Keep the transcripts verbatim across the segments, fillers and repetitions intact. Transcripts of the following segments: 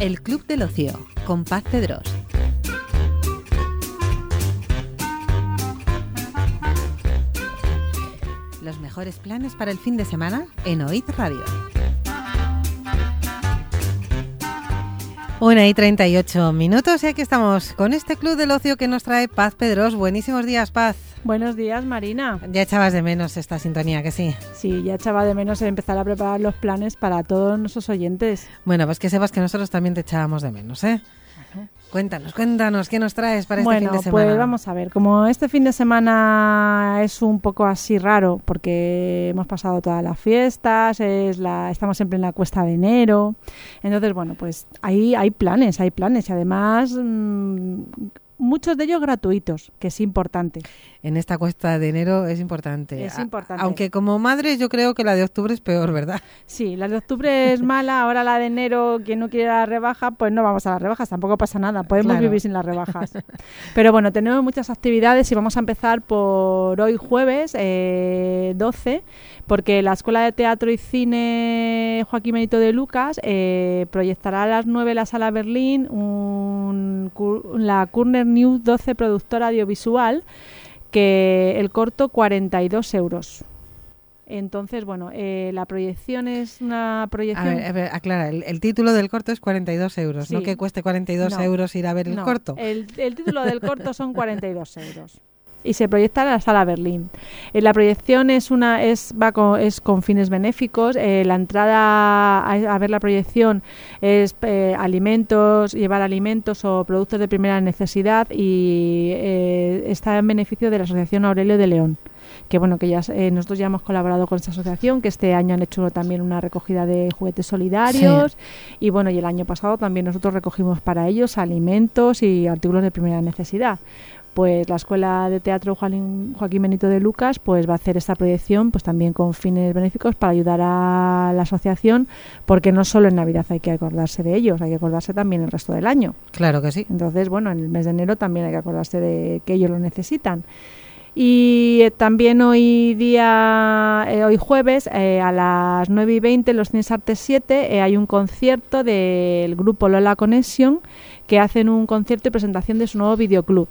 El Club del Ocio, con Paz Pedros. Los mejores planes para el fin de semana en Oíd Radio. Una y treinta y ocho minutos y aquí estamos con este Club del Ocio que nos trae Paz Pedros. Buenísimos días, Paz. Buenos días, Marina. Ya echabas de menos esta sintonía, ¿que sí? Sí, ya echaba de menos empezar a preparar los planes para todos nuestros oyentes. Bueno, pues que sepas que nosotros también te echábamos de menos, ¿eh? Ajá. Cuéntanos, cuéntanos, ¿qué nos traes para este bueno, fin de semana? Pues vamos a ver, como este fin de semana es un poco así raro, porque hemos pasado todas las fiestas, es la, estamos siempre en la cuesta de enero, entonces, bueno, pues ahí hay planes, hay planes, y además mmm, muchos de ellos gratuitos, que es importante. En esta cuesta de enero es importante. Es importante. Aunque como madre yo creo que la de octubre es peor, ¿verdad? Sí, la de octubre es mala, ahora la de enero, quien no quiere la rebaja, pues no vamos a las rebajas, tampoco pasa nada, podemos claro. vivir sin las rebajas. Pero bueno, tenemos muchas actividades y vamos a empezar por hoy jueves eh, doce, porque la Escuela de Teatro y Cine Joaquín Benito de Lucas eh, proyectará a las nueve en la Sala Berlín un, la Curner News doce productora audiovisual, que el corto cuarenta y dos euros. Entonces, bueno, eh, la proyección es una proyección... A ver, a ver aclara, el, el título del corto es cuarenta y dos euros, sí. No que cueste cuarenta y dos no, euros ir a ver el no, corto. El, el título del corto son cuarenta y dos euros. Y se proyecta en la Sala Berlín. Eh, la proyección es una es va con, es con fines benéficos. Eh, la entrada a, a ver la proyección es eh, alimentos, llevar alimentos o productos de primera necesidad y eh, está en beneficio de la Asociación Aurelio de León. Que bueno, que ya eh, nosotros ya hemos colaborado con esta asociación, que este año han hecho también una recogida de juguetes solidarios, sí. Y bueno, y el año pasado también nosotros recogimos para ellos alimentos y artículos de primera necesidad. Pues la Escuela de Teatro Joaquín, Joaquín Benito de Lucas pues va a hacer esta proyección pues también con fines benéficos para ayudar a la asociación, porque no solo en Navidad hay que acordarse de ellos, hay que acordarse también el resto del año. Claro que sí. Entonces, bueno, en el mes de enero también hay que acordarse de que ellos lo necesitan. Y eh, también hoy día, eh, hoy jueves, eh, a las nueve y veinte en los Cines Artes siete eh, hay un concierto del grupo Lola Connection, que hacen un concierto y presentación de su nuevo videoclub.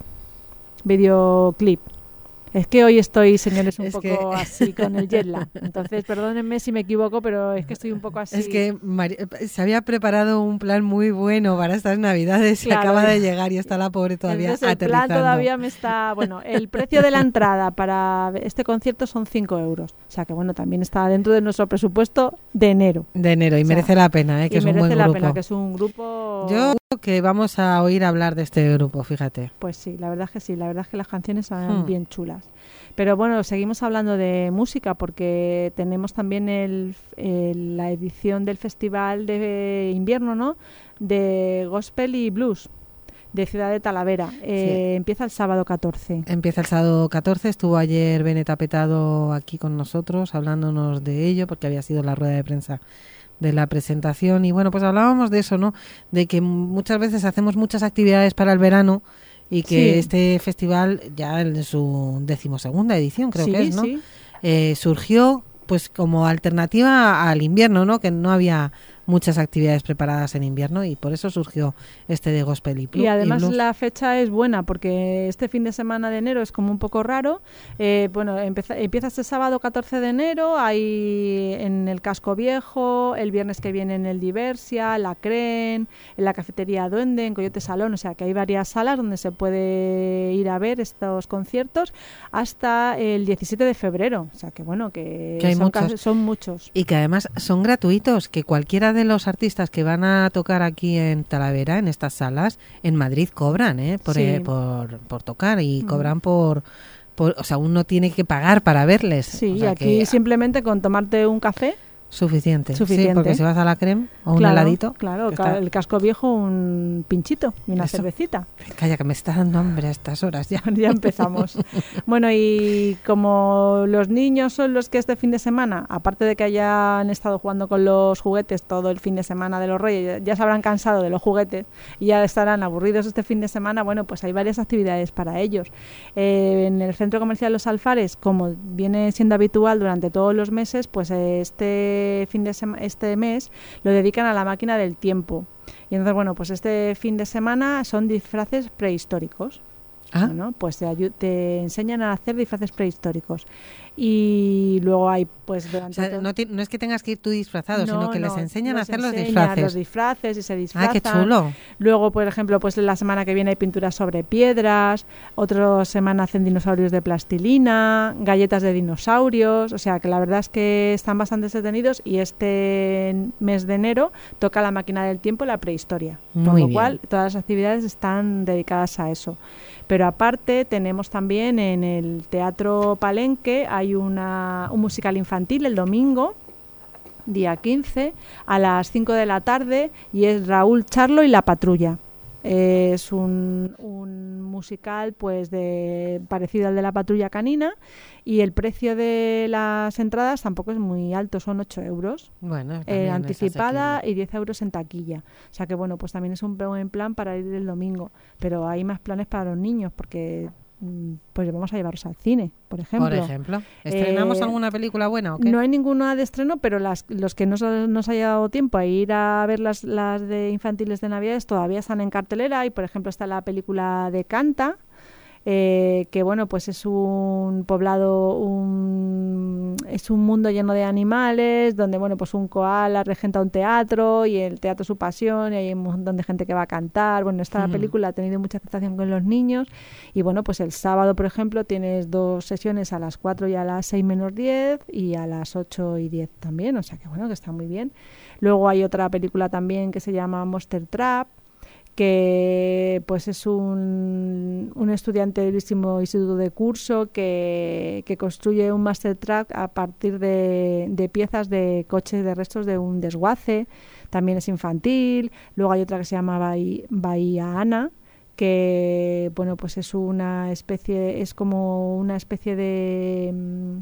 videoclip. Es que hoy estoy, señores, un es poco que... así con el jet lag. Entonces, perdónenme si me equivoco, pero es que estoy un poco así. Es que Mari... se había preparado un plan muy bueno para estas Navidades, claro. Y acaba de llegar y está la pobre todavía Entonces, el aterrizando. El plan todavía me está... Bueno, el precio de la entrada para este concierto son cinco euros. O sea que, bueno, también está dentro de nuestro presupuesto de enero. De enero, y o sea, merece la pena, ¿eh? Que es un buen grupo. Merece la pena, que es un grupo... Yo creo que vamos a oír hablar de este grupo, fíjate. Pues sí, la verdad es que sí, la verdad es que las canciones son hmm. bien chulas. Pero bueno, seguimos hablando de música porque tenemos también el, el, la edición del Festival de Invierno, ¿no? De Gospel y Blues de Ciudad de Talavera. Eh, sí. Empieza el sábado catorce. Empieza el sábado catorce. Estuvo ayer Bene Tapetado aquí con nosotros hablándonos de ello porque había sido la rueda de prensa de la presentación. Y bueno, pues hablábamos de eso, ¿no? De que muchas veces hacemos muchas actividades para el verano y que sí. Este festival, ya en su decimosegunda edición, creo sí, que es, ¿no? Sí. Eh, surgió pues como alternativa al invierno, ¿no? Que no había muchas actividades preparadas en invierno y por eso surgió este de Gospel y Blues. Y además y blues. La fecha es buena porque este fin de semana de enero es como un poco raro. Eh, bueno, empieza, empieza este sábado catorce de enero, hay en el Casco Viejo, el viernes que viene en el Diversia, la Cren, en la Cafetería Duende, en Coyote Salón, o sea que hay varias salas donde se puede ir a ver estos conciertos hasta el diecisiete de febrero, o sea que bueno, que, que hay son, muchos. Casi, son muchos. Y que además son gratuitos, que cualquiera de los artistas que van a tocar aquí en Talavera, en estas salas, en Madrid cobran, ¿eh? Por, sí. eh, por, por tocar y mm. cobran por, por... O sea, uno tiene que pagar para verles. Sí, o sea y aquí que, simplemente con tomarte un café... Suficiente. Suficiente. Sí, porque si vas a la Creme o claro, un heladito... Claro, está... el Casco Viejo un pinchito y una Eso. cervecita. Calla, que me está dando hambre a estas horas ya. Ya empezamos. Bueno, y como los niños son los que este fin de semana, aparte de que hayan estado jugando con los juguetes todo el fin de semana de los Reyes, ya se habrán cansado de los juguetes y ya estarán aburridos este fin de semana, bueno, pues hay varias actividades para ellos. Eh, en el Centro Comercial Los Alfares, como viene siendo habitual durante todos los meses, pues este fin de sema- este mes lo dedican a la máquina del tiempo. Y entonces, bueno, pues este fin de semana son disfraces prehistóricos. Ah. Bueno, pues te, ayu- te enseñan a hacer disfraces prehistóricos. Y luego hay, pues, O durante sea, todo- no, ti- no es que tengas que ir tú disfrazado, No, sino que les no, enseñan a los hacer los enseñan disfraces. los disfraces y se Ah, disfrazan. qué chulo. Luego, por ejemplo, pues la semana que viene hay pinturas sobre piedras, otra semana hacen dinosaurios de plastilina, galletas de dinosaurios, o sea que la verdad es que están bastante entretenidos y este mes de enero toca la máquina del tiempo y la prehistoria, por Muy lo bien. cual todas las actividades están dedicadas a eso. Pero aparte tenemos también en el Teatro Palenque hay una, un musical infantil el domingo, día quince, a las cinco de la tarde, y es Raúl Charlo y la Patrulla. Es un, un musical pues de parecido al de la Patrulla Canina, y el precio de las entradas tampoco es muy alto, son ocho euros. Bueno, Eh, también es anticipada asequible. y diez euros en taquilla. O sea que bueno, pues también es un buen plan para ir el domingo. Pero hay más planes para los niños porque mm, pues vamos a llevarlos al cine, por ejemplo. Por ejemplo, ¿estrenamos Eh, alguna película buena o qué? No hay ninguna de estreno, pero las, los que no nos, nos haya dado tiempo a ir a ver las, las de infantiles de Navidades todavía están en cartelera. Y por ejemplo está la película de Canta, eh, que bueno, pues es un poblado, un, es un mundo lleno de animales, donde bueno, pues un koala regenta un teatro y el teatro es su pasión y hay un montón de gente que va a cantar. Bueno, esta Ujú. película ha tenido mucha aceptación con los niños y bueno, pues el sábado, por ejemplo, tienes dos sesiones a las cuatro y a las seis menos diez y a las ocho y diez también, o sea que bueno, que está muy bien. Luego hay otra película también que se llama Monster Trap, que pues es un, un estudiante del mismo instituto de curso que, que construye un master track a partir de, de piezas de coches de restos de un desguace. También es infantil. Luego hay otra que se llama Bahía, Bahía Ana, que bueno, pues es una especie, es como una especie de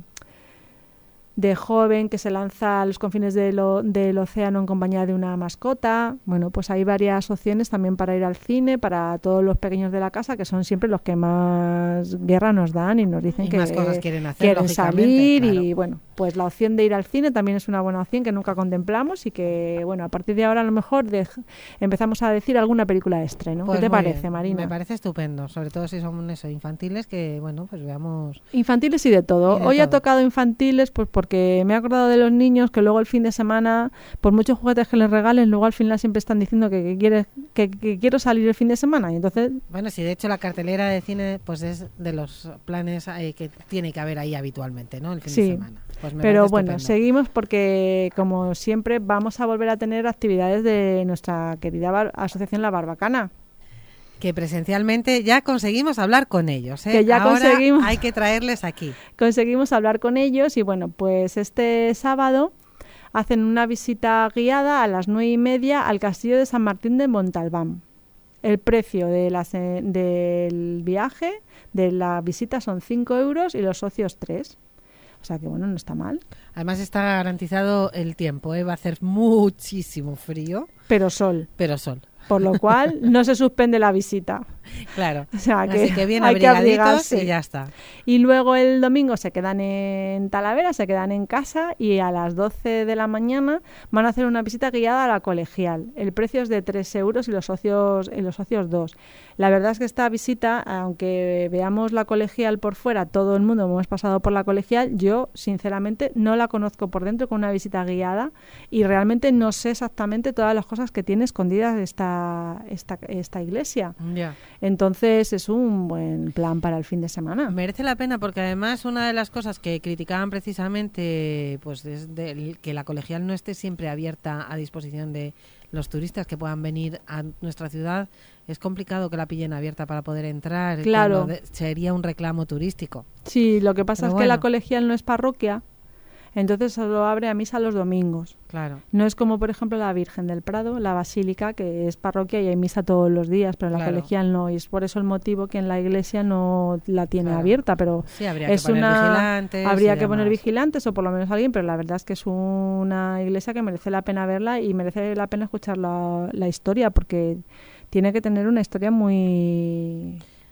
de joven que se lanza a los confines de lo, del océano en compañía de una mascota. Bueno, pues hay varias opciones también para ir al cine, para todos los pequeños de la casa, que son siempre los que más guerra nos dan y nos dicen Y que más cosas quieren hacer, quieren lógicamente, salir. claro. Y bueno, pues la opción de ir al cine también es una buena opción que nunca contemplamos y que, bueno, a partir de ahora a lo mejor de, empezamos a decir alguna película de estreno. Pues ¿Qué te muy parece, bien. Marina? Me parece estupendo, sobre todo si son eso, infantiles, que bueno, pues veamos. Infantiles y de todo. Y de Hoy todo. ha tocado infantiles pues porque me he acordado de los niños que luego el fin de semana, por muchos juguetes que les regalen, luego al final siempre están diciendo que, que, quieres, que, que quiero salir el fin de semana. Y entonces, Bueno, sí, de hecho la cartelera de cine pues es de los planes eh, que tiene que haber ahí habitualmente, ¿no? El fin Sí, de semana. Pues me pero parece bueno, estupendo. seguimos porque como siempre vamos a volver a tener actividades de nuestra querida bar- asociación La Barbacana. Que presencialmente ya conseguimos hablar con ellos, ¿eh? Que ya Ahora conseguimos. hay que traerles aquí. Conseguimos hablar con ellos y bueno, pues este sábado hacen una visita guiada a las nueve y media al castillo de San Martín de Montalbán. El precio de las, eh, del viaje, de la visita, son cinco euros y los socios tres. O sea que bueno, no está mal. Además está garantizado el tiempo, ¿eh? Va a hacer muchísimo frío, Pero sol. pero sol. Por lo cual no se suspende la visita. Claro. O sea que Así que bien hay que abrigaditos abrigarse. y ya está. Y luego el domingo se quedan en Talavera, se quedan en casa y a las doce de la mañana van a hacer una visita guiada a la colegial. El precio es de tres euros y los socios, y los socios dos. La verdad es que esta visita, aunque veamos la colegial por fuera, todo el mundo hemos pasado por la colegial, yo sinceramente no la conozco por dentro con una visita guiada y realmente no sé exactamente todas las cosas que tiene escondidas esta, esta, esta iglesia. Ya. Entonces es un buen plan para el fin de semana. Merece la pena porque además una de las cosas que criticaban precisamente pues es de que la colegial no esté siempre abierta a disposición de los turistas que puedan venir a nuestra ciudad. Es complicado que la pillen abierta para poder entrar. Claro. De, sería un reclamo turístico. Sí, lo que pasa Pero es bueno. que la colegial no es parroquia, entonces solo abre a misa los domingos. Claro. No es como, por ejemplo, la Virgen del Prado, la Basílica, que es parroquia y hay misa todos los días, pero la Claro. colegial no. Y es por eso el motivo que en la iglesia no la tiene Claro. abierta, pero Sí, habría es que poner una vigilantes. habría y que poner demás. vigilantes o por lo menos alguien, pero la verdad es que es una iglesia que merece la pena verla y merece la pena escuchar la, la historia, porque tiene que tener una historia muy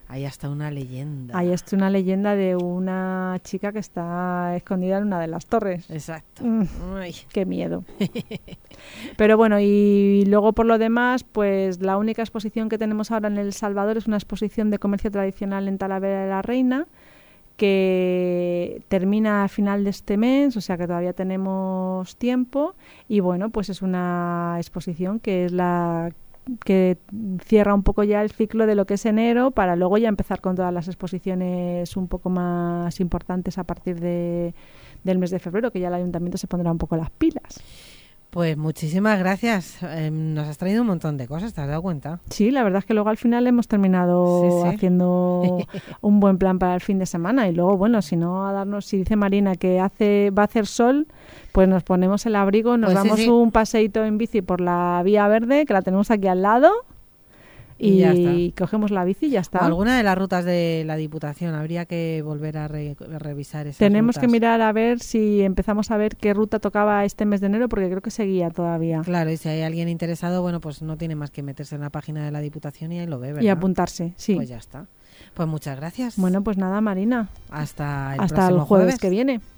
Hay hasta una leyenda. Hay hasta una leyenda de una chica que está escondida en una de las torres. Exacto. Mm, qué miedo. Pero bueno, y luego por lo demás, pues la única exposición que tenemos ahora en El Salvador es una exposición de comercio tradicional en Talavera de la Reina, que termina a final de este mes, o sea que todavía tenemos tiempo. Y bueno, pues es una exposición que es la que cierra un poco ya el ciclo de lo que es enero, para luego ya empezar con todas las exposiciones un poco más importantes a partir de, del mes de febrero, que ya el ayuntamiento se pondrá un poco las pilas. Pues muchísimas gracias. Eh, nos has traído un montón de cosas, ¿te has dado cuenta? Sí, la verdad es que luego al final hemos terminado sí, sí. haciendo un buen plan para el fin de semana, y luego, bueno, si no, a darnos, si dice Marina que hace va a hacer sol, pues nos ponemos el abrigo, nos pues damos sí, sí. un paseíto en bici por la Vía Verde, que la tenemos aquí al lado, y, y cogemos la bici y ya está. O alguna de las rutas de la Diputación, habría que volver a, re, a revisar esas Tenemos rutas. que mirar a ver si empezamos a ver qué ruta tocaba este mes de enero, porque creo que seguía todavía. Claro, y si hay alguien interesado, bueno, pues no tiene más que meterse en la página de la Diputación y ahí lo ve, ¿verdad? Y apuntarse, sí. Pues ya está. Pues muchas gracias. Bueno, pues nada, Marina. Hasta el Hasta próximo el jueves jueves que viene.